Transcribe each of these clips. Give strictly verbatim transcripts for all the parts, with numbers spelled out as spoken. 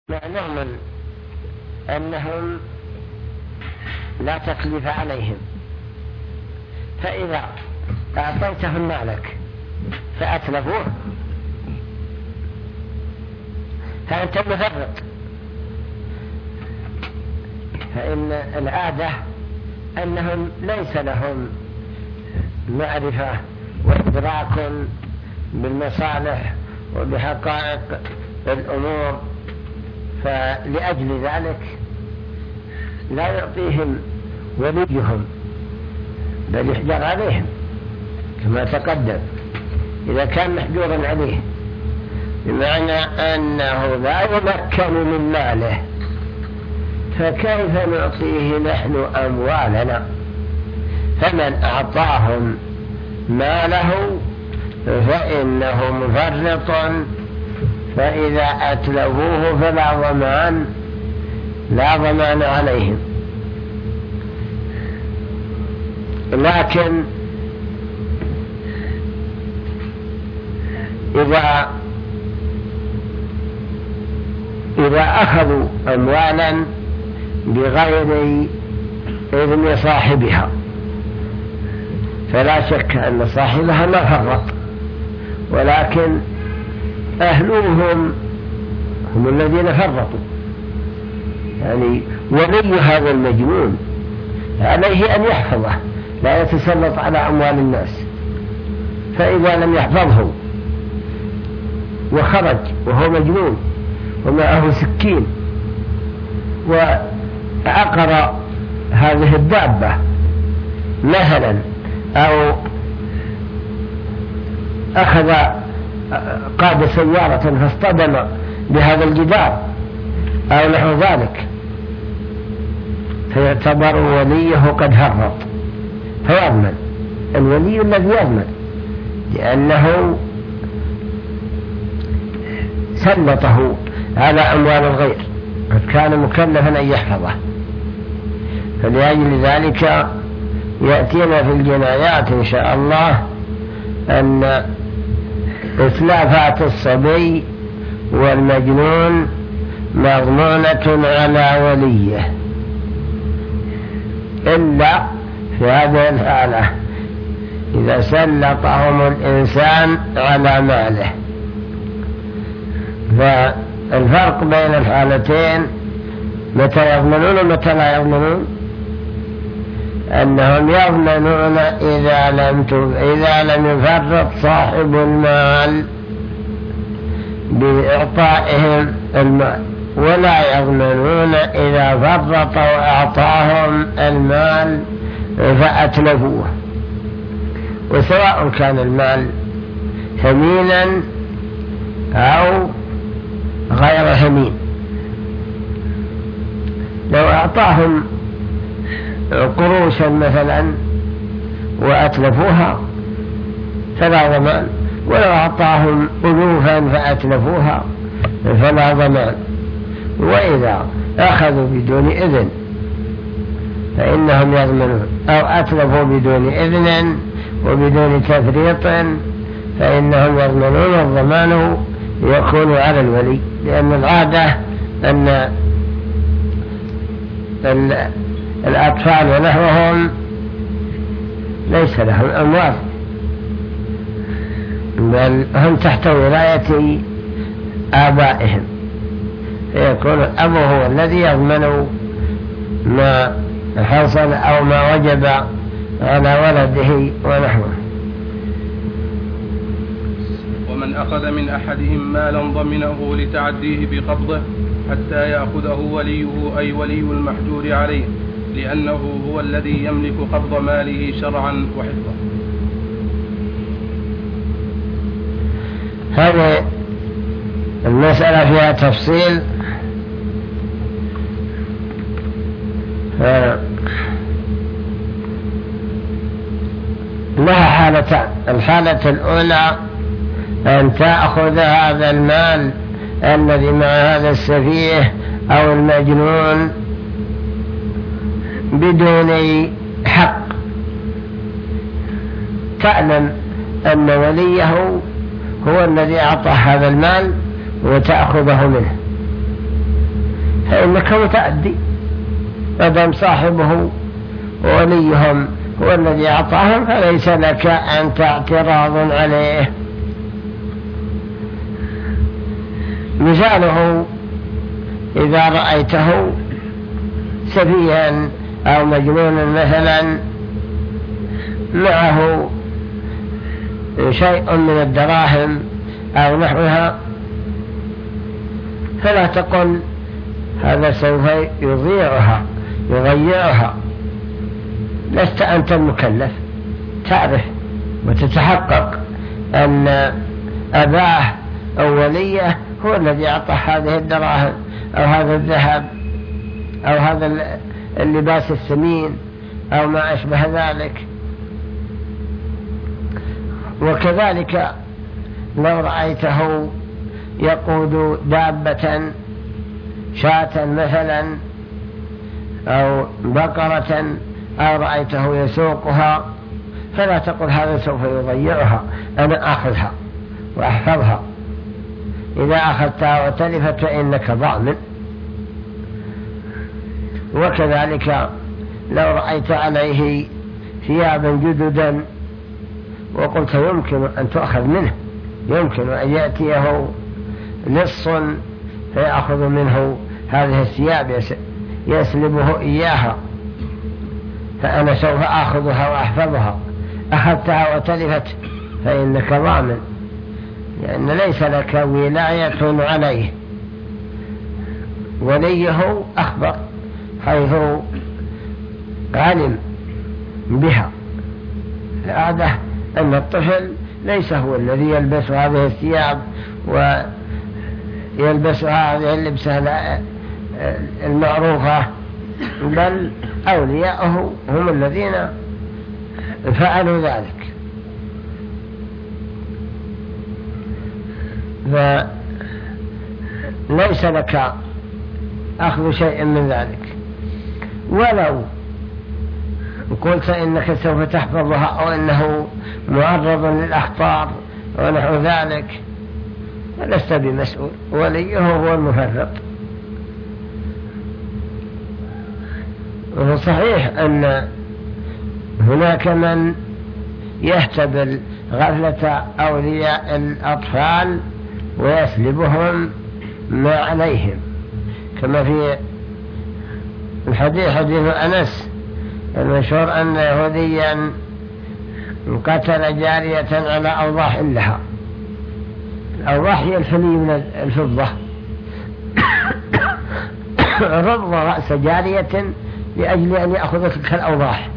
معلوم أنهم لا تكليف عليهم، فإذا أعطيتهم مالك فأتلفوه فأنت مفرط. فإن العادة أنهم ليس لهم معرفة وإدراك بالمصالح وبحقائق الأمور، فلأجل ذلك لا يعطيهم وليهم بل يحجر عليهم كما تقدم إذا كان محجورا عليه، بمعنى أنه لا يمكن من ماله، فكيف نعطيه نحن أموالنا؟ فمن أعطاهم ماله فإنه مفرط، فإذا أتلفوه فلا ضمان لا ضمان عليهم. لكن إذا إذا أخذوا أموالا بغير إذن صاحبها فلا شك أن صاحبها ما فرط، ولكن أهلوهم هم الذين فرطوا. يعني ولي هذا المجنون عليه أن يحفظه، لا يتسلط على أموال الناس، فإذا لم يحفظه وخرج وهو مجنون ومعه سكين وعقر هذه الدابة مثلا، أو أخذ قاد سيارة فاصطدم بهذا الجدار أو نحو ذلك، فيعتبر وليه قد فرط فيضمن. الولي الذي يضمن لأنه سلطه على أموال الغير، قد كان مكلفا أن يحفظه. فلأجل ذلك يأتينا في الجنايات إن شاء الله أن إتلافات الصبي والمجنون مضمونة على وليه، إلا في هذه الحالة إذا سلطهم الإنسان على ماله. فالفرق بين الحالتين متى يضمنون ومتى لا يضمنون، أنهم يضمنون إذا لم إذا لم يفرط صاحب المال بإعطائهم المال، ولا يضمنون إذا فرط وأعطاهم المال فأتلفوه. وسواء كان المال ثمينا أو غير ثمين، لو أعطاهم قروشا مثلا وأتلفوها فلا ضمان، ولو أعطاهم ألوفا فأتلفوها فلا ضمان. وإذا أخذوا بدون إذن فإنهم يضمنون، أو أتلفوا بدون إذن وبدون تفريط فإنهم يضمنون، والضمان يكون على الولي، لأن العادة أن الأطفال ونحوهم ليس لهم أموال، بل هم تحت ولاية آبائهم، فيكون الأب هو الذي يضمن ما حصل أو ما وجب على ولده ونحوه. ومن أخذ من أحدهم مالا ضمنه لتعديه بقبضه حتى يأخذه وليه أي ولي المحجور عليه، لأنه هو الذي يملك قبض ماله شرعا وحفظه. هذه المسألة فيها تفصيل، لها حالتان. الحالة الأولى أن تأخذ هذا المال الذي مع هذا السفيه أو المجنون بدون حق، تعلم أن وليه هو الذي أعطى هذا المال وتأخذه منه، فإنك متأدي، مادام صاحبه ووليهم هو الذي أعطاهم فليس لك أنت اعتراض عليه. مثاله إذا رأيته سفيها أو مجنونا مثلا معه شيء من الدراهم أو نحوها فلا تقل هذا سوف يضيعها يضيعها، لست أنت المكلف، تعرف وتتحقق أن أباه أو وليه هو الذي أعطى هذه الدراهم أو هذا الذهب أو هذا اللباس الثمين أو ما أشبه ذلك. وكذلك لو رأيته يقود دابة شاة مثلا أو بقرة أو رأيته يسوقها فلا تقل هذا سوف يضيعها، أنا أخذها وأحفظها، إذا أخذتها وتلفت فإنك ضامن. وكذلك لو رأيت عليه ثيابا جددا وقلت يمكن أن تأخذ منه، يمكن أن يأتيه لص فيأخذ منه هذه الثياب يسلبه إياها، فأنا سوف أخذها وأحفظها، أخذتها وتلفت فإنك ضامن، لأن ليس لك ولاية عليه، وليه أخبر حيث علم بها. العادة أن الطفل ليس هو الذي يلبس هذه الثياب ويلبس هذه اللبسة المعروفة، بل أولياءه هم الذين فعلوا ذلك. فليس لك أخذ شيء من ذلك، ولو قلت إنك سوف تحفظها أو إنه معرض للأخطار ونحو ذلك فلست بمسؤول، وليه هو المفرط. وصحيح أن هناك من يهتبل غفلة أولياء الأطفال ويسلبهم ما عليهم، كما في الحديث حديث أنس المشهور أن يهوديا قتل جارية على أوضاح لها. الأوضاح هي الحلي من الفضة، رض رأس جارية لأجل أن يأخذ تلك الأوضاح.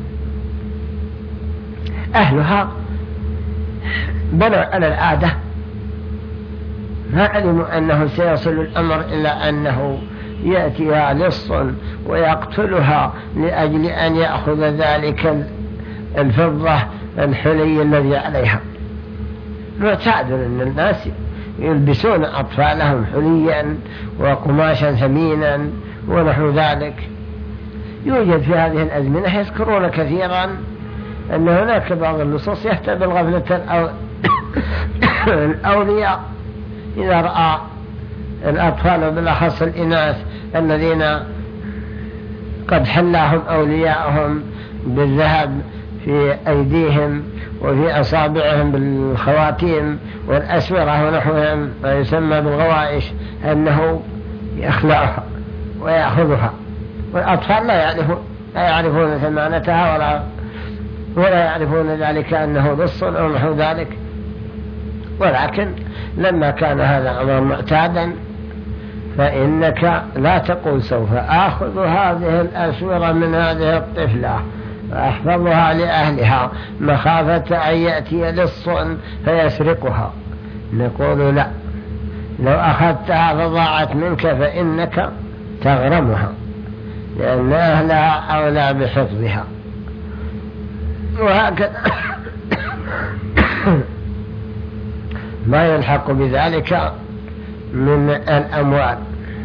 أهلها بنوا على العادة، ما علموا أنه سيصل الأمر إلى أنه يأتيها لص ويقتلها لأجل أن يأخذ ذلك الفضة الحلي الذي عليها. معتاد أن الناس يلبسون أطفالهم حليا وقماشا ثمينا ونحو ذلك. يوجد في هذه الأزمنة يذكرون كثيرا أن هناك بعض اللصوص يهتبل غفلة الأولياء إذا رأى الأطفال بالأخص الإناث الذين قد حلاهم أولياءهم بالذهب في أيديهم وفي أصابعهم بالخواتيم والأسورة ونحوهم ما يسمى بالغوائش، أنه يخلعها ويأخذها، والأطفال لا يعرفون لا يعرفون ثمانتها ولا ولا يعرفون ذلك أنه لص أو نحو ذلك. ولكن لما كان هذا أمر معتادا فإنك لا تقول سوف آخذ هذه الأسورة من هذه الطفلة وأحفظها لأهلها مخافة أن يأتي لص فيسرقها. نقول لا، لو أخذتها فضاعت منك فإنك تغرمها، لأن أهلها أولى بحفظها. وهكذا ما يلحق بذلك من الأموال،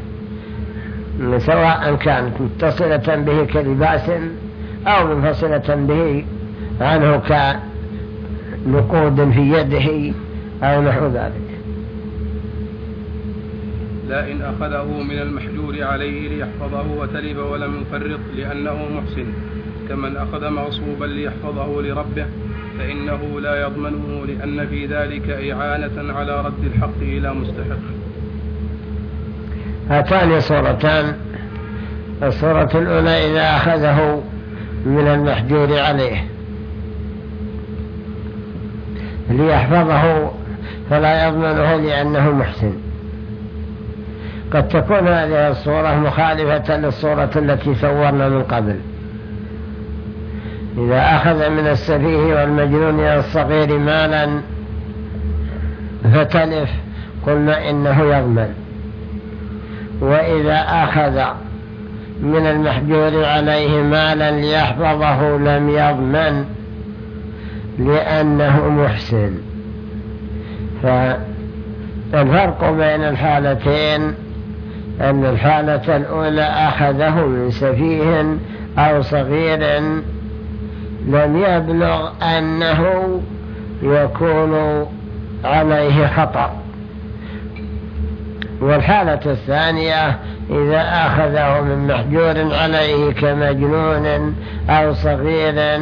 سواء كانت متصلة به كلباس أو منفصلة به عنه كنقود في يده أو نحو ذلك. لا إن أخذه من المحجور عليه ليحفظه وتلف ولم يفرط لأنه محسن، كمن أخذ مغصوبا ليحفظه لربه فإنه لا يضمنه، لأن في ذلك إعانة على رد الحق إلى مستحق. هاتان صورتان. الصورة الأولى إذا أخذه من المحجور عليه ليحفظه فلا يضمنه لأنه محسن. قد تكون هذه الصورة مخالفة للصورة التي صورنا من قبل. إذا أخذ من السفيه والمجنون الصغير مالا فتلف قلنا إنه يضمن، وإذا أخذ من المحجور عليه مالا ليحفظه لم يضمن لأنه محسن. فالفرق بين الحالتين أن الحالة الأولى أخذه من سفيه أو صغير لم يبلغ أنه يكون عليه خطر، والحالة الثانية إذا أخذه من محجور عليه كمجنون أو صغير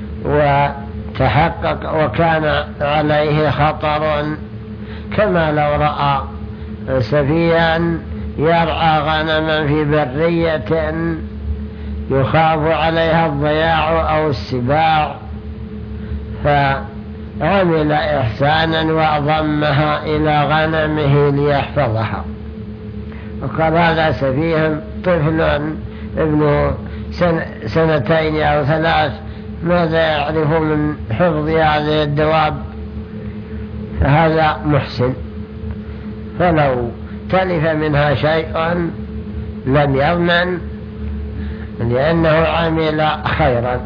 وتحقق وكان عليه خطر، كما لو رأى سفيا يرعى غنما في برية يخاف عليها الضياع أو السباع فعمل إحسانا وأضمها إلى غنمه ليحفظها، وقال هذا سفيه طفل ابن سن سنتين أو ثلاث ماذا يعرف من حفظ هذه الدواب، فهذا محسن، فلو تلف منها شيء لم يضمن لأنه عمل خيرا.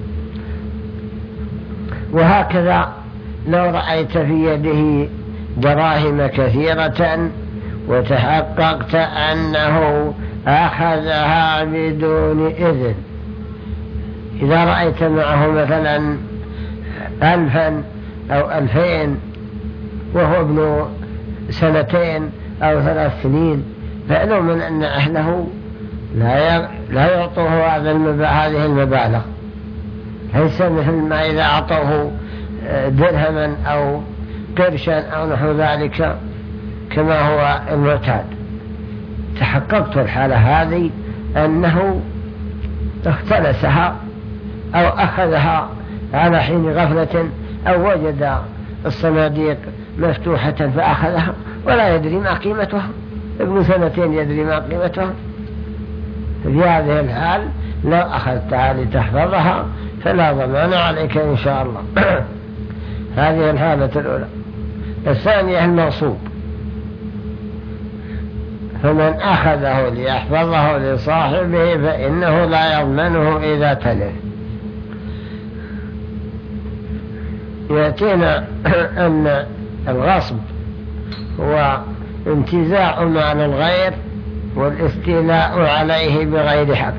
وهكذا لو رأيت في يده دراهم كثيرة وتحققت أنه أخذها بدون إذن، إذا رأيت معه مثلا ألفا أو ألفين وهو ابن سنتين أو ثلاث سنين، فعلم من أن أهله لا لا يعطوه هذا هذه المبالغ، ليس مثل ما إذا أعطوه درهما أو قرشا أو نحو ذلك كما هو المعتاد. تحققت الحالة هذه أنه اختلسها أو أخذها على حين غفلة أو وجد الصناديق مفتوحة فأخذها ولا يدري ما قيمتها، ابن سنتين يدري ما قيمتها. في هذه الحال لو أخذتها لتحفظها فلا ضمان عليك إن شاء الله. هذه الحالة الأولى. الثانية المغصوب، فمن أخذه ليحفظه لصاحبه فإنه لا يضمنه إذا تلف. يأتينا أن الغصب هو انتزاع مال الغير والاستيلاء عليه بغير حق.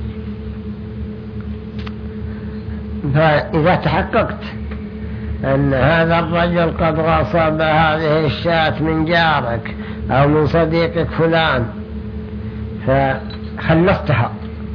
فإذا تحققت أن هذا الرجل قد غصب هذه الشاة من جارك أو من صديقك فلان فخلصتها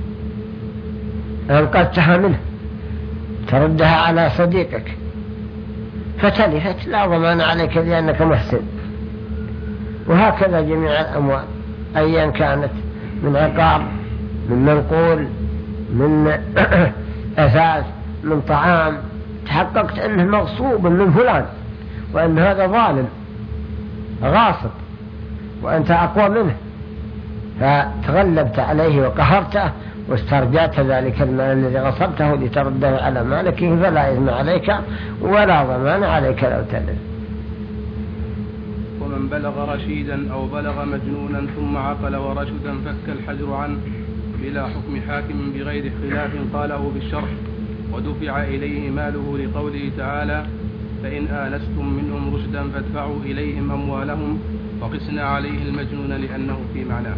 أنقذتها منه تردها على صديقك فتلفت لا ضمان عليك لأنك محسن. وهكذا جميع الأموال أيا كانت، من عقار، من منقول، من أثاث، من طعام، تحققت أنه مغصوب من فلان وأن هذا ظالم غاصب وأنت أقوى منه، فتغلبت عليه وقهرته واسترجعت ذلك المال الذي غصبته لترده على مالكه، فلا إثم عليك ولا ضمان عليك لو تلف. ومن بلغ رشيدا أو بلغ مجنونا ثم عقل ورشدا فك الحجر عنه بلا حكم حاكم بغير خلاف قاله بالشرح، ودفع إليه ماله لقوله تعالى: فإن آنستم منهم رشدا فادفعوا إليهم أموالهم وقسنا عليه المجنون لأنه في معناه.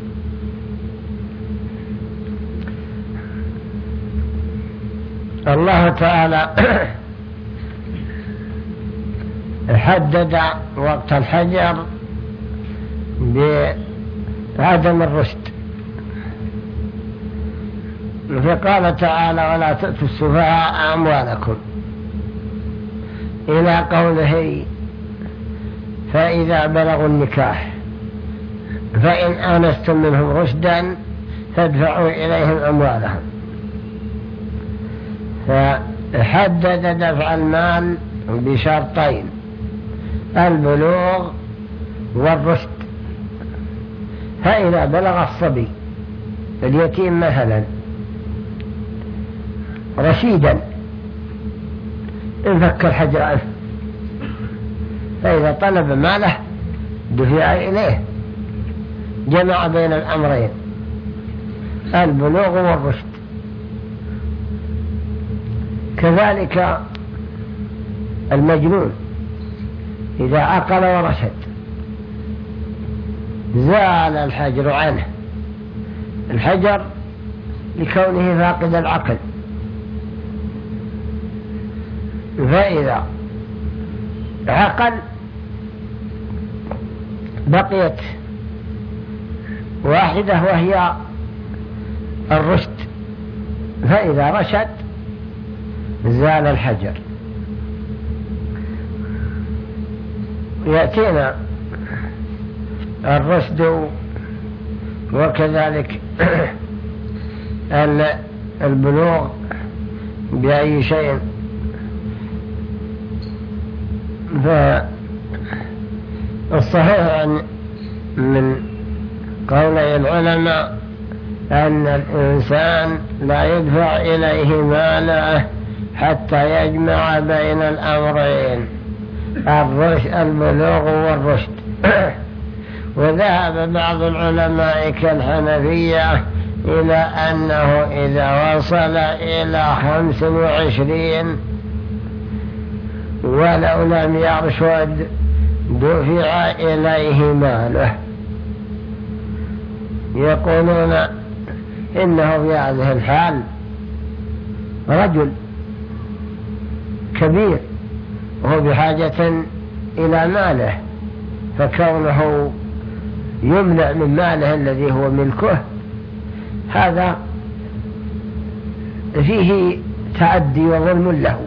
الله تعالى حدد وقت الحجر عدم الرشد. فقال تعالى ولا تؤتوا السفهاء أموالكم إلى قوله فإذا بلغوا النكاح فإن آنستم منهم رشدا فادفعوا إليهم أموالهم. فحدد دفع المال بشرطين: البلوغ والرشد. فإذا بلغ الصبي اليتيم مثلا رشيدا انفك الحجر عنه، فإذا طلب ماله دفع إليه، جمع بين الأمرين البلوغ والرشد. كذلك المجنون إذا عقل ورشد زال الحجر عنه، الحجر لكونه فاقد العقل. فإذا عقل بقيت واحدة وهي الرشد، فإذا رشد زال الحجر. يأتينا الرشد وكذلك البلوغ بأي شيء. فالصحيح من قول العلماء أن الإنسان لا يدفع إليه ماله حتى يجمع بين الأمرين البلوغ والرشد. وذهب بعض العلماء كالحنفية إلى أنه إذا وصل إلى خمس وعشرين ولو لم يرشد دفع إليه ماله. يقولون إنه في هذه الحال رجل كبير وهو بحاجة إلى ماله، فكونه يمنع من ماله الذي هو ملكه هذا فيه تعدي وظلم له.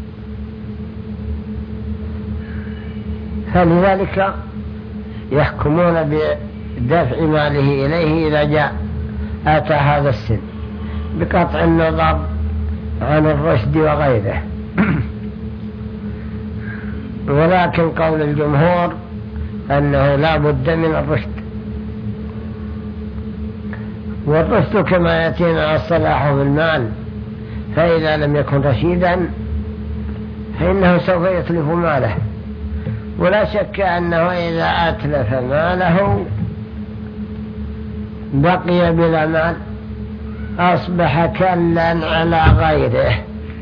فلذلك يحكمون بدفع ماله إليه إذا جاء أتى هذا السن، بقطع النظر عن الرشد وغيره. ولكن قول الجمهور أنه لا بد من الرشد. والرشد كما يأتينا الصلاح في المال، فإذا لم يكن رشيدا فإنه سوف يتلف ماله. ولا شك أنه إذا أتلف ماله بقي بلا مال، أصبح كلا على غيره،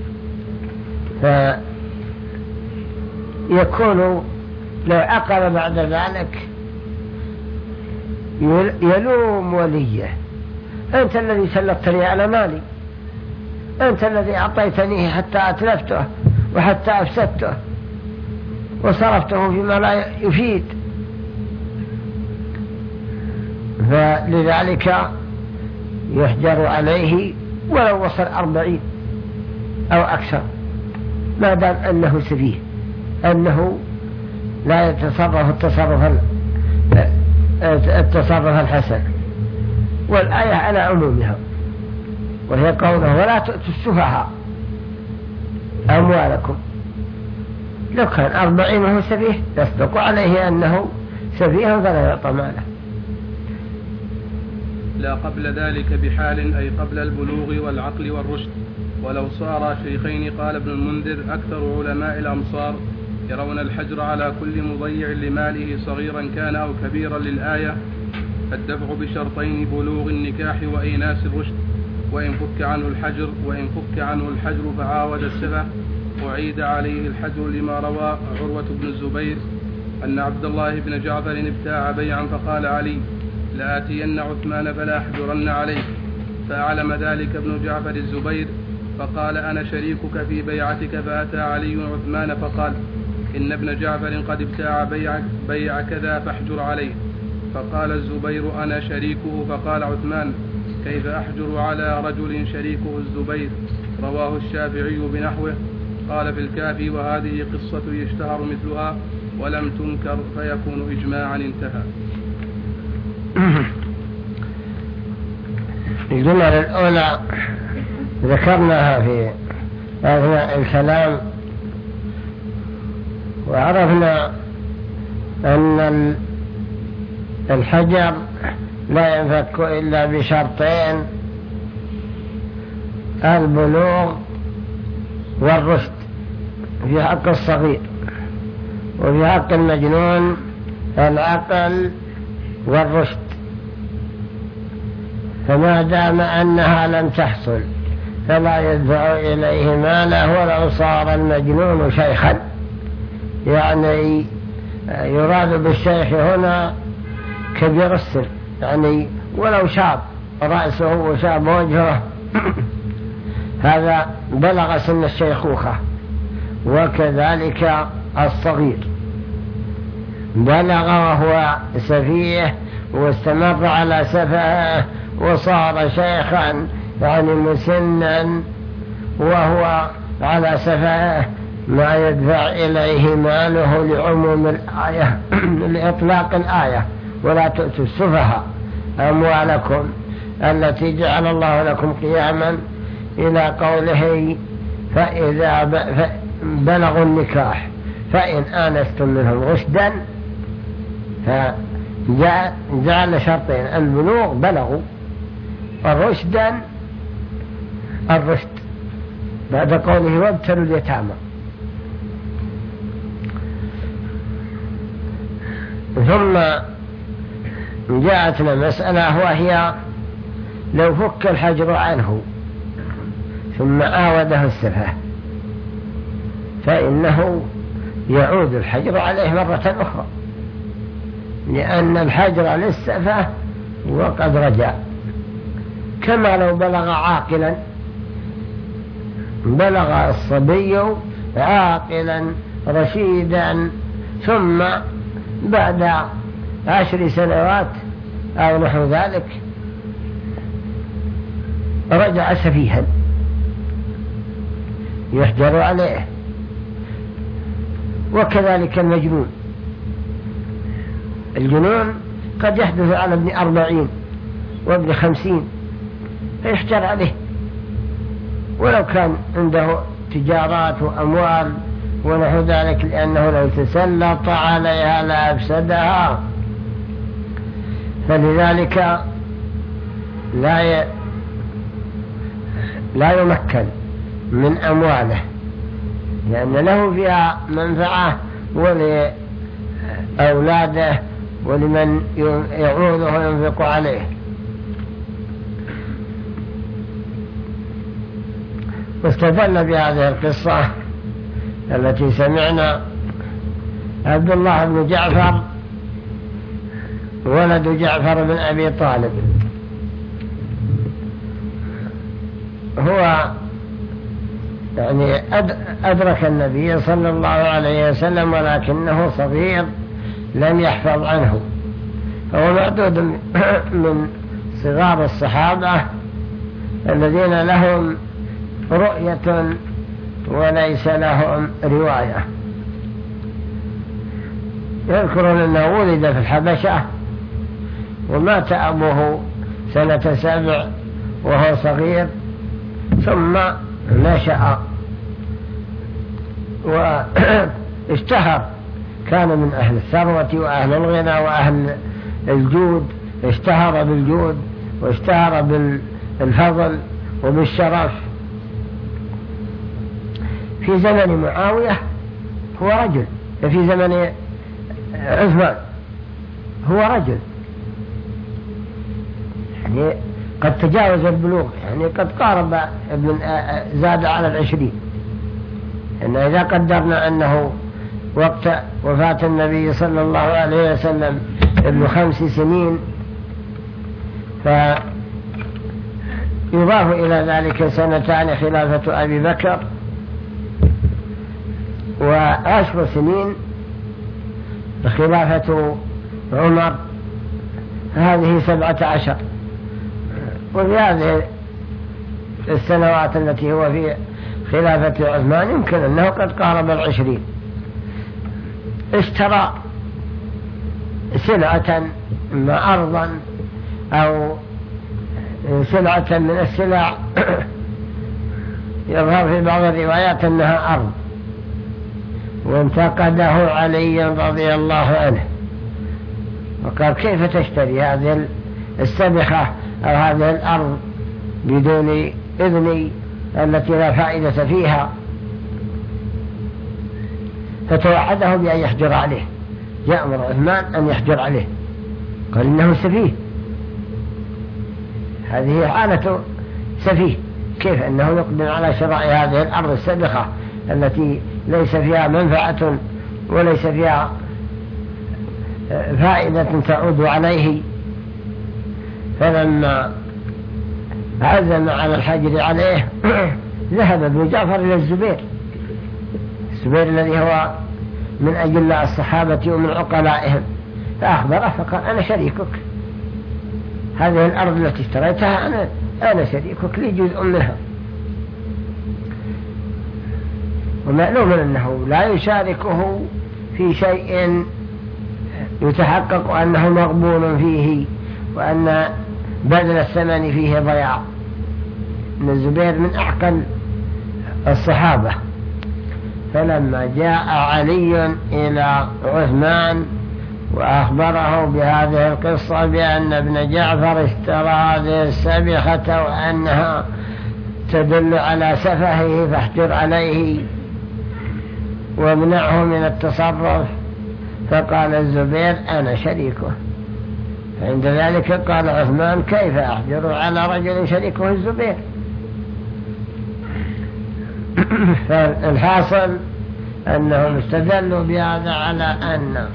فيكون لو عقل بعد ذلك يلوم وليه: أنت الذي سلطتني على مالي، أنت الذي أعطيتنيه حتى أتلفته وحتى أفسدته وصرفته فيما لا يفيد. فلذلك يحجر عليه ولو وصل أربعين أو أكثر، ما دام أنه سفيه، أنه لا يتصرف التصرف التصرف الحسن. والآية على عمومها، وهي قوله ولا تؤتوا السفهاء أموالكم. لو كان أربعين وهو سفيه يصدق عليه أنه سفيه فلا يعطى ماله. لا قبل ذلك بحال، أي قبل البلوغ والعقل والرشد. ولو صار شيخين، قال ابن المنذر: أكثر علماء الأمصار يرون الحجر على كل مضيع لماله صغيرا كان أو كبيرا للآية، فالدفع بشرطين: بلوغ النكاح وإيناس الرشد، وإن فك عنه الحجر وإن فك عنه الحجر فعاود السفه وعيد عليه الحجر، لما روى عروة بن الزبير أن عبد الله بن جعفر ابتاع بيعا فقال علي: لآتين عثمان فلا أحجرن عليك، فأعلم ذلك ابن جعفر الزبير فقال: أنا شريكك في بيعتك. فأتى علي عثمان فقال: إن ابن جعفر قد ابتاع بيع, بيع كذا فاحجر عليه. فقال الزبير أنا شريكه. فقال عثمان كيف أحجر على رجل شريكه الزبير؟ رواه الشافعي بنحوه. قال في الكافي وهذه قصة يشتهر مثلها ولم تنكر فيكون إجماعا. انتهى. الجمل الأولى ذكرناها في أثناء الكلام، وعرفنا أن الحجر لا ينفك إلا بشرطين: البلوغ والرشد في حق الصغير، وفي حق المجنون العقل والرشد. فما دام أنها لم تحصل فلا يدفع إليه ماله ولو صار المجنون شيخا. يعني يراد بالشيخ هنا كبير السن، يعني ولو شاب رأسه وشاب وجهه هذا بلغ سن الشيخوخة. وكذلك الصغير بلغ وهو سفيه واستمر على سفهه وصار شيخا يعني مسنا وهو على سفهه ما يدفع إليه ماله لعموم الآية لإطلاق الآية: ولا تؤتوا السفهاء أموالكم التي جعل الله لكم قياما، إلى قوله فإذا بلغوا النكاح فإن آنستم منهم رشدا. فجعل شرطين: البلوغ بلغوا، الرشدا الرشد، بعد قوله وابتلوا اليتامى. ثم جاءتنا مسألة وهي لو فك الحجر عنه ثم آوده السفه فإنه يعود الحجر عليه مرة أخرى، لأن الحجر للسفه وقد رجع. كما لو بلغ عاقلا، بلغ الصبي عاقلا رشيدا ثم بعد عشر سنوات أو نحو ذلك رجع سفيها يحجر عليه. وكذلك المجنون، الجنون قد يحدث على ابن أربعين وابن خمسين فيحجر عليه، ولو كان عنده تجارات وأموال ونحو ذلك، لأنه لو تسلط عليها لأفسدها. فلذلك لا ي... لا يمكن من أمواله، لأن له فيها منفعة ولأولاده ولمن يعوده وينفق عليه. واستدل بهذه القصة التي سمعنا عبد الله بن جعفر ولد جعفر بن أبي طالب، هو يعني أدرك النبي صلى الله عليه وسلم ولكنه صغير لم يحفظ عنه، فهو معدود من صغار الصحابة الذين لهم رؤية وليس لهم رواية. يذكرون أنه ولد في الحبشة ومات أبوه سنة سبع وهو صغير، ثم نشأ واشتهر، كان من أهل الثروة وأهل الغنى وأهل الجود، اشتهر بالجود واشتهر بالفضل وبالشرف. في زمن معاوية هو رجل، في زمن عثمان هو رجل، يعني قد تجاوز البلوغ، يعني قد قارب ابن زاد على العشرين. إن إذا قدرنا أنه وقت وفاة النبي صلى الله عليه وسلم ابن خمس سنين، فيضاف إلى ذلك سنتان خلافة أبي بكر وعشر سنين خلافة عمر هذه سبعة عشر. وفي هذه السنوات التي هو في خلافة عثمان يمكن أنه قد قارب العشرين. اشترى سلعة إما أرضا أو سلعة من السلع يظهر في بعض الروايات أنها أرض، وانتقده علي رضي الله عنه وقال كيف تشتري هذه السبخة أو هذه الأرض بدون إذني التي لا فائدة فيها؟ فتوعده بأن يحجر عليه، يأمر عثمان أن يحجر عليه، قال إنه سفيه، هذه حالة سفيه، كيف أنه يقدم على شراء هذه الأرض السبخة التي ليس فيها منفعة وليس فيها فائدة تعود عليه. فلما عزم على الحجر عليه ذهب ابن جعفر إلى الزبير، الزبير الذي هو من أجلاء الصحابة ومن عقلائهم، فأخبره فقال أنا شريكك، هذه الأرض التي اشتريتها أنا, أنا شريكك لي جزء منها. ومعلوم أنه لا يشاركه في شيء يتحقق أنه مغبون فيه وأن بذل الثمن فيه ضياع. ابن الزبير من أحقل الصحابة. فلما جاء علي إلى عثمان وأخبره بهذه القصة بأن ابن جعفر اشترى هذه السبخة وأنها تدل على سفهه فاحجر عليه وامنعه من التصرف، فقال الزبير أنا شريكه. عند ذلك قال عثمان كيف أحجر على رجل شريكه الزبير؟ فالحاصل أنهم استدلوا بهذا على أن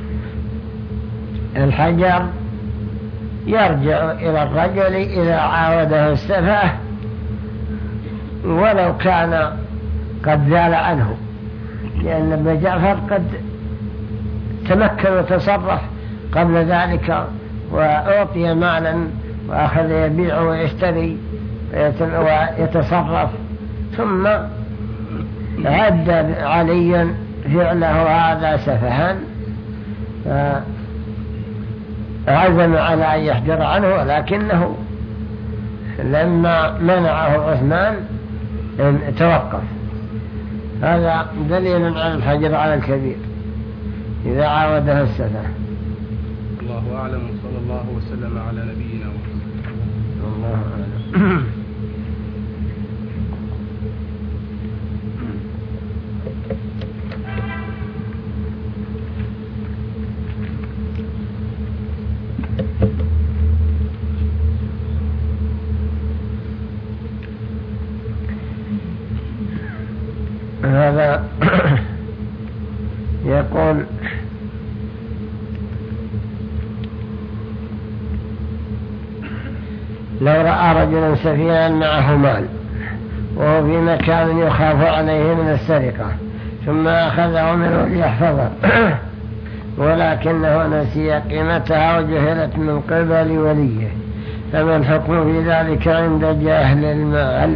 الحجر يرجع إلى الرجل إذا عاوده السفه ولو كان قد زال عنه، لأن ابن جعفر قد تمكن وتصرف قبل ذلك وأعطي مالا وأخذ يبيع ويشتري ويتصرف، ثم عد علي فعله هذا سفها فعزم على أن يحجر عنه، ولكنه لما منعه عثمان توقف. هذا دليل على الحجر على الكبير إذا عاوده السفه. الله أعلم، صلى الله وسلم على نبينا محمد. الله أعلم. هذا يقول لو رأى رجلا سفيها معه مال وهو في مكان يخاف عليه من السرقة ثم أخذه منه ليحفظه ولكنه نسي قيمتها وجهلت من قبل وليه، فما الحكم في ذلك عند جاهل المال؟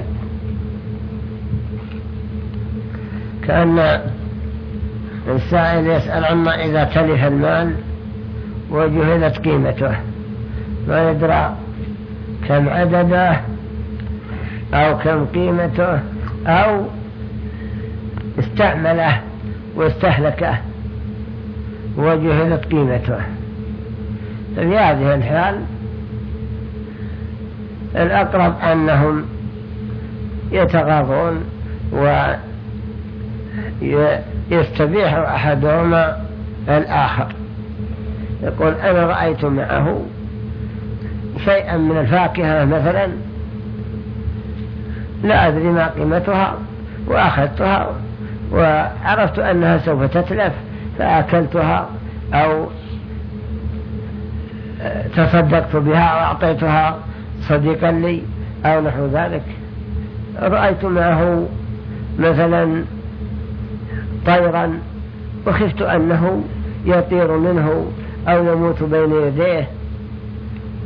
كأن السائل يسأل عما إذا تلف المال وجهلت قيمته، ما يدرى كم عدده أو كم قيمته أو استعمله واستهلكه وجهلت قيمته. ففي هذه الحال الأقرب أنهم يتغاضون ويستبيح أحدهما الآخر. يقول أنا رأيت معه شيئا من الفاكهة مثلا لا أدري ما قيمتها وأخذتها وعرفت أنها سوف تتلف فأكلتها أو تصدقت بها وأعطيتها صديقا لي أو نحو ذلك. رأيت معه مثلا طيرا وخفت أنه يطير منه أو يموت بين يديه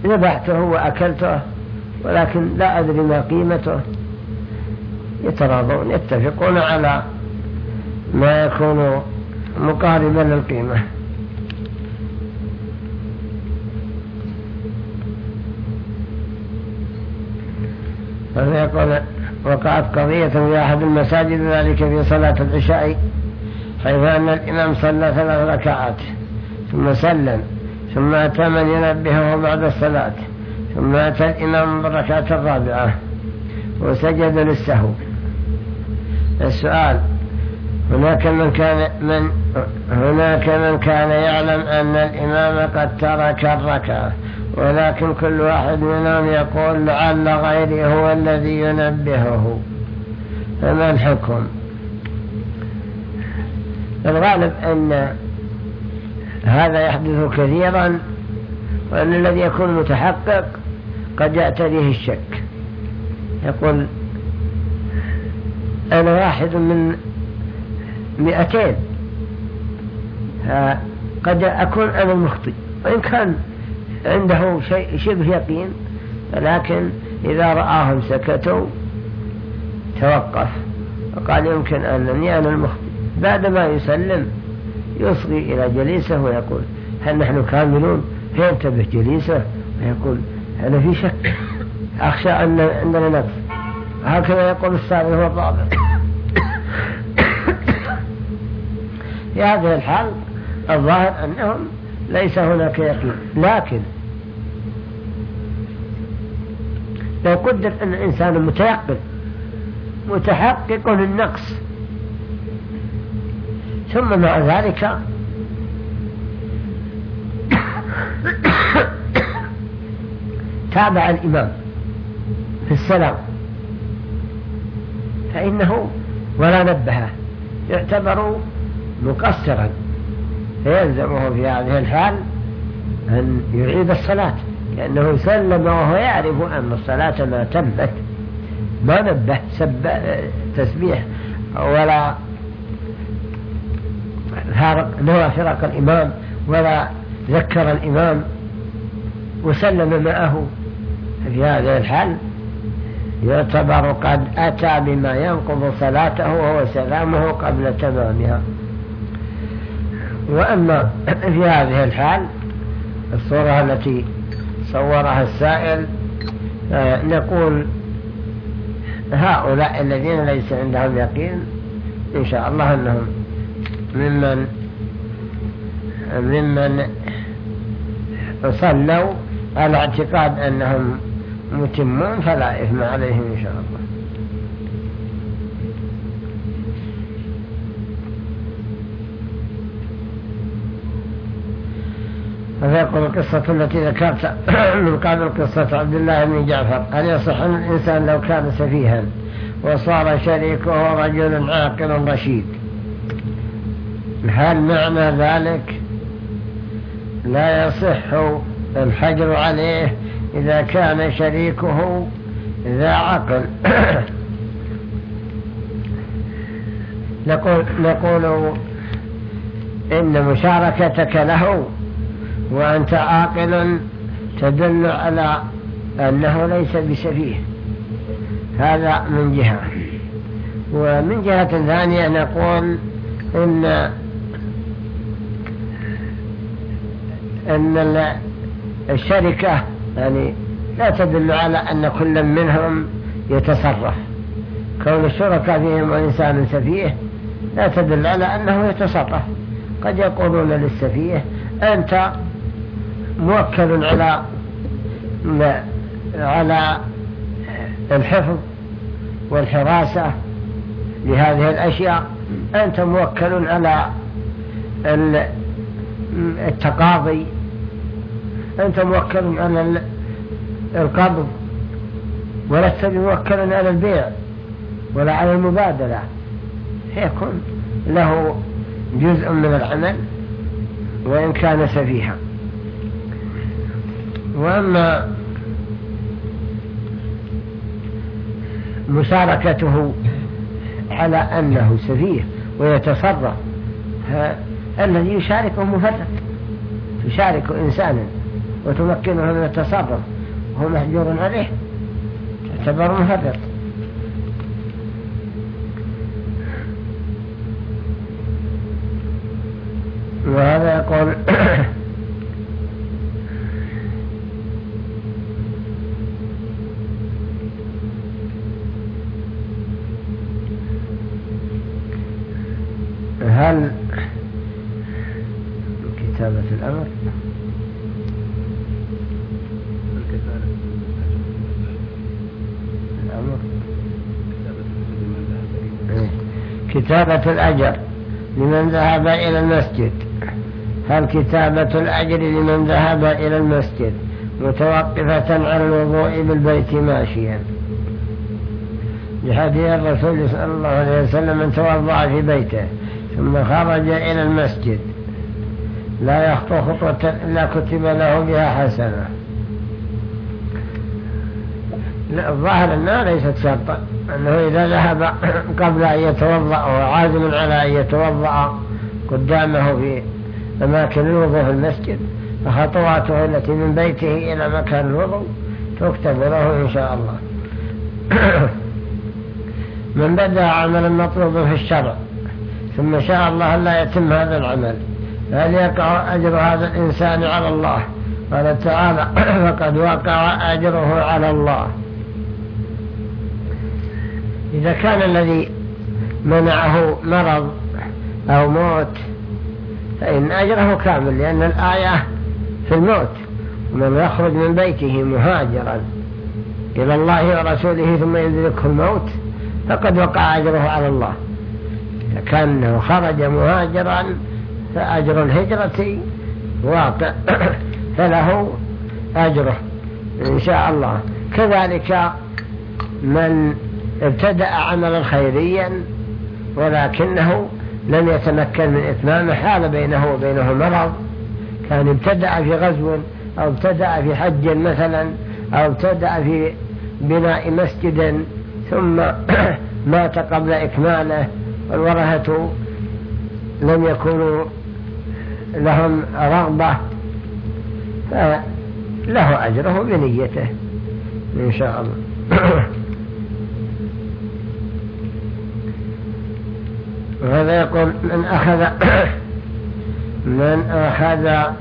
ذبحته وأكلته ولكن لا أدري ما قيمته، يتراضون يتفقون على ما يكون مقاربا للقيمة. فيقول وقعت قضية في أحد المساجد ذلك في صلاة العشاء، حيث أن الإمام صلى ثلاث ركعات ثم سلم، ثم أتى من ينبهه بعد الصلاة، ثم أتى الإمام بالركعة الرابعة وسجد للسهو. السؤال: هناك من كان من هناك من كان يعلم أن الإمام قد ترك الركعة، ولكن كل واحد منهم يقول لعل غيري هو الذي ينبهه، فما الحكم؟ الغالب أن هذا يحدث كثيرا، وأن الذي يكون متحقق قد يأتيه الشك، يقول أنا واحد من مئتين، قد أكون أنا المخطئ، وإن كان عنده شيء شبه يقين، ولكن إذا رآهم سكتوا توقف وقال يمكن أنني أنا المخطئ. بعدما يسلم يصغي إلى جليسه ويقول هل نحن كاملون؟ فينتبه جليسه ويقول أنا في شك، أخشى أن عندنا نقص. هكذا يقول السابق هو الضابط. في هذه الحال الظاهر أنهم ليس هناك يقين، لكن لو قدر أن الإنسان متيقن متحقق للنقص، ثم مع ذلك تابع الإمام في السلام، فإنه ولا نبهه يعتبر مقصرا، فيلزمه في هذه الحال أن يعيد الصلاة، لأنه سلم وهو يعرف أن الصلاة ما تمت، ما نبه تسبيح ولا نوى فرق الإمام ولا ذكر الإمام وسلم معه. في هذه الحال يعتبر قد أتى بما ينقض صلاته وهو سلامه قبل تمامها. وأما في هذه الحال الصورة التي صورها السائل، نقول هؤلاء الذين ليس عندهم يقين إن شاء الله أنهم ممن ممن صلوا على اعتقاد أنهم متمون فلا إثم عليهم إن شاء الله. فيقول القصة التي ذكرت من قبل قصة عبد الله بن جعفر، هل يصح أن الإنسان لو كان سفيها وصار شريكه رجل عاقل رشيد، هل معنى ذلك لا يصح الحجر عليه إذا كان شريكه ذا عقل؟ نقول, نقول إن مشاركتك له وأنت عاقل تدل على أنه ليس بسفيه، هذا من جهة. ومن جهة ثانية نقول إن أن الشركة يعني لا تدل على أن كل منهم يتصرف، كون الشركاء فيهم إنسان سفيه لا تدل على أنه يتصرف. قد يقولون للسفيه أنت موكل على على الحفظ والحراسة لهذه الأشياء، أنت موكل على التقاضي، أنت موكل على القبض، ولست موكل على البيع ولا على المبادلة، يكون له جزء من العمل وإن كان سفيها. وأما مشاركته على أنه سفيه ويتصرف، الذي يشاركه مفرط، تشارك إنسانا وتمكنه من التصرف وهو محجور عليه تعتبر مفرط. وهذا يقول هل كتابة الأمر الأمر كتابة الأجر لمن ذهب إلى المسجد، هل كتابة الأجر لمن ذهب إلى المسجد متوقفة على الوضوء بالبيت ماشيا؟ لحديث الرسول صلى الله عليه وسلم من توضأ في بيته ثم خرج إلى المسجد لا يخطو خطوة إلا كتب له بها حسنة. الظاهر أنها ليست شرطا، أنه إذا ذهب قبل أن يتوضأ وعازم على أن يتوضأ قدامه في أماكن الوضوء في المسجد فخطواته التي من بيته إلى مكان الوضوء تكتب له إن شاء الله. من بدأ عملا مطلوبا في الشرع ثم شاء الله لا يتم هذا العمل هل يقع أجر هذا الإنسان على الله؟ قال تعالى فقد وقع أجره على الله. إذا كان الذي منعه مرض أو موت فإن أجره كامل، لأن الآية في الموت ومن يخرج من بيته مهاجرا إلى الله ورسوله ثم يدركه الموت فقد وقع أجره على الله. كأنه خرج مهاجرا فأجر الهجرة واقع فله أجره إن شاء الله. كذلك من ابتدأ عملا خيريا ولكنه لم يتمكن من إتمامه حال بينه وبينه مرض، كان ابتدأ في غزو أو ابتدأ في حج مثلا أو ابتدأ في بناء مسجد ثم مات قبل إكماله والورثة لم يكونوا لهم رغبة فله أجره بنيته إن شاء الله. وهذا يقول من أخذ من أخذ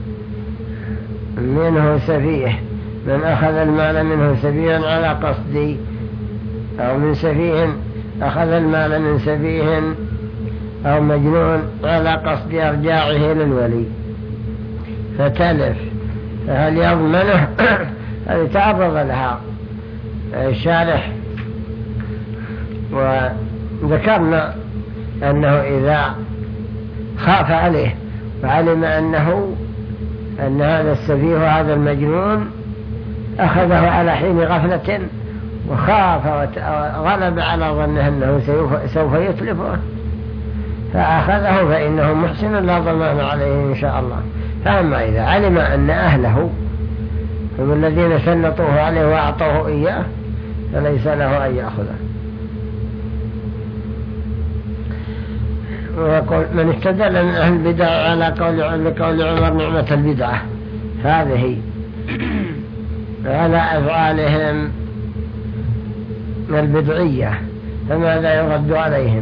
منه سفيه من أخذ المال منه سفيها على قصد أو من سفيه أخذ المال من سفيه أو مجنون على قصد أرجاعه للولي فتلف فهل يضمنه؟ هذه تعرض لها الشارح وذكرنا أنه إذا خاف عليه وعلم أنه أن هذا السفيه وهذا المجنون أخذه على حين غفلة وخاف وغلب على ظنه أنه سوف يتلفه فأخذه فإنه محسن لا ضمان عليه إن شاء الله. فأما إذا علم أن أهله هم الذين سلطوه عليه وأعطوه إياه فليس له أن يأخذه. ويقول من استدل من أهل البدع على قول قول عمر نعمة البدعة هذه على أفعالهم البدعية فماذا يرد عليهم؟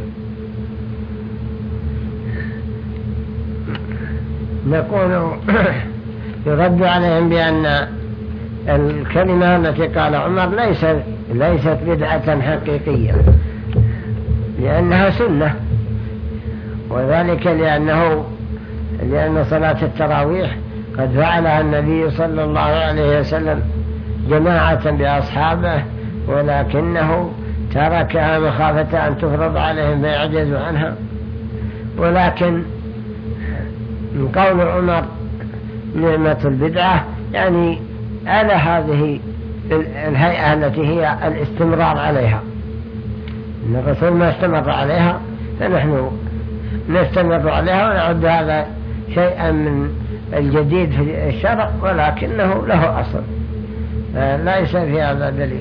نقول يرد عليهم بأن الكلمة التي قال عمر ليست ليست بدعة حقيقية لأنها سنة، وذلك لأنه لأن صلاة التراويح قد فعلها النبي صلى الله عليه وسلم جماعة بأصحابه ولكنه تركها مخافة أن تفرض عليهم فيعجزوا عنها. ولكن من قول عمر نعمة البدعة يعني على هذه الهيئة التي هي الاستمرار عليها، إن الرسول ما استمر عليها فنحن نستمر عليها ونعد هذا شيئا من الجديد في الشرع ولكنه له أصل ليس في هذا دليل.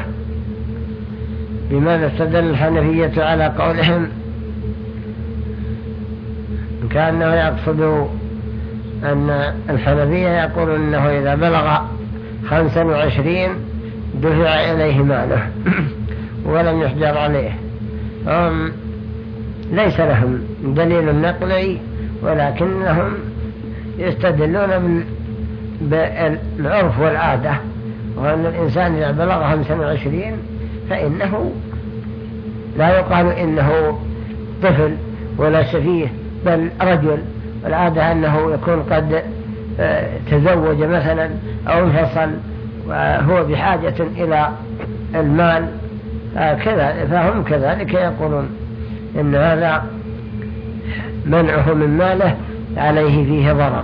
بماذا استدل الحنفية على قولهم كأنه يقصد أن الحنفية يقول أنه إذا بلغ خمسا وعشرين دفع إليه ماله ولم يحجر عليه. هم ليس لهم دليل نقلي، ولكنهم يستدلون بالعرف والعادة، وأن الإنسان إذا بلغ خمسا وعشرين فإنه لا يقال إنه طفل ولا سفيه بل رجل، والعادة أنه يكون قد تزوج مثلا أو انفصل وهو بحاجة إلى المال كذا، فهم كذلك يقولون إن هذا منعه من ماله عليه فيه ضرر،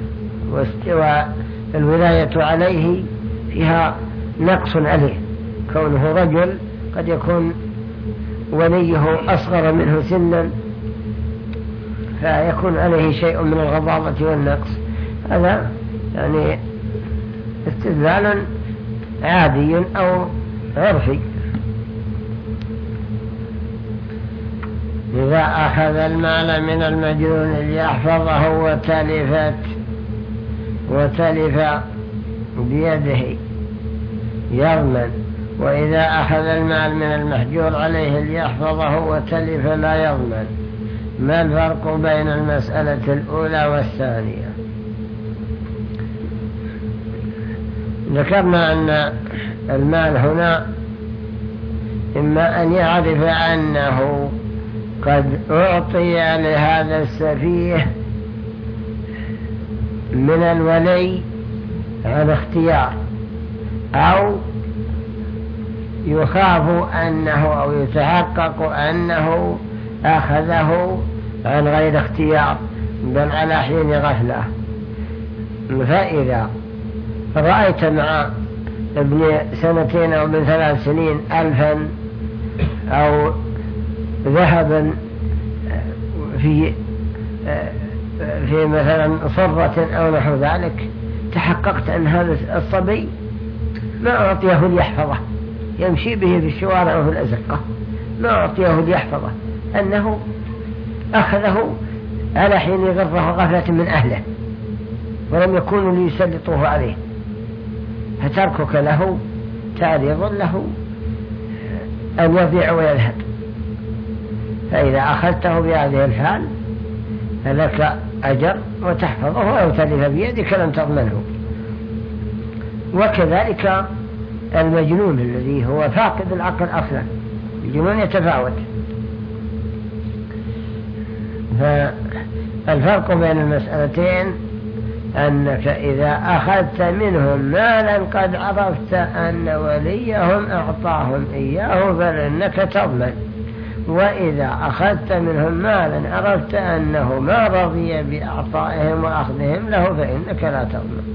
والولاية عليه فيها نقص عليه، كونه رجل قد يكون وليه أصغر منه سنا فيكون عليه شيء من الغضاضة والنقص. هذا يعني استدلال عادي أو عرفي. إذا أخذ المال من المجنون ليحفظه وتلفت وتلف بيده يضمن، وإذا أخذ المال من المحجور عليه ليحفظه وتلف لا يضمن. ما الفرق بين المسألة الأولى والثانية؟ ذكرنا أن المال هنا إما أن يعرف أنه قد أعطي لهذا السفيه من الولي على اختيار، أو يخاف أنه أو يتحقق أنه أخذه عن غير اختيار بل على حين غفلة. فإذا رأيت مع ابن سنتين أو من ثلاث سنين ألفا أو ذهبا في في مثلا صرة أو نحو ذلك، تحققت أن هذا الصبي ما أعطيه ليحفظه يمشي به في الشوارع وفي الأزقة، ما أعطيه ليحفظه، أنه أخذه على حين غره غفلة من أهله ولم يكونوا ليسلطوه عليه، فتركك له تعريض له أن يضيع ويذهب. فإذا أخذته بهذه الحال فلك أجر وتحفظه أو تلف بيدك لم تضمنه. وكذلك المجنون الذي هو فاقد العقل أصلا، الجنون يتفاوت. فالفرق بين المسألتين أنك إذا أخذت منهم مالا قد عرفت أن وليهم أعطاهم إياه فإنك تضمن، وإذا أخذت منهم مالا عرفت أنه ما رضي بإعطائهم وأخذهم له فإنك لا تضمن.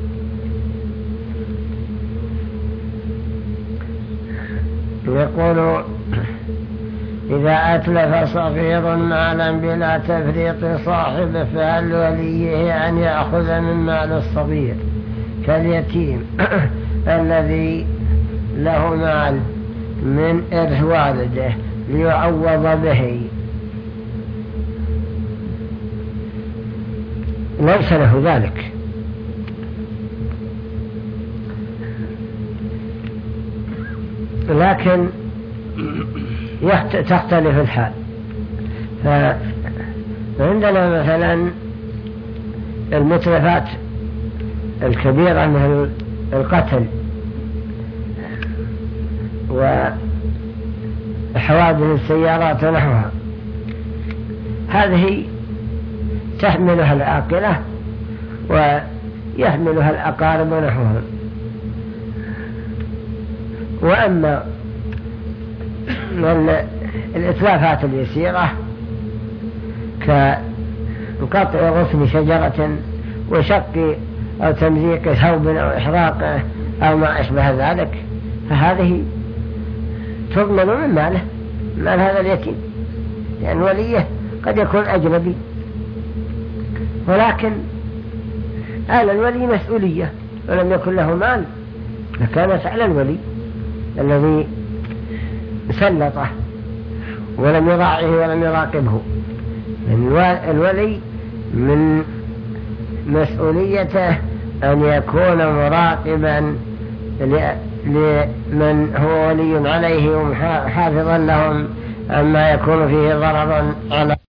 يقول إذا أتلف صغير مالا بلا تفريط صاحبه فهل وليه أن يأخذ من مال الصغير كاليتيم الذي له مال من إرث والده ليعوض به؟ ليس له ذلك، لكن تختلف الحال. فعندنا مثلا المتلفات الكبيرة مثل القتل وحوادث السيارات ونحوها، هذه تحملها العاقلة ويحملها الأقارب ونحوهم. وأما الإتلافات اليسيرة كقطع غصن شجرة وشق أو تمزيق ثوب أو إحراقه أو ما أشبه ذلك، فهذه تضمن من ماله، مال هذا اليتيم، لأن وليه قد يكون أجنبي، ولكن على الولي مسؤولية ولم يكن له مال فكانت على الولي الذي سلطه ولم يراعيه ولم يراقبه. الولي من مسؤوليته أن يكون مراقبا لمن هو ولي عليه وحافظا لهم عما يكون فيه ضرر على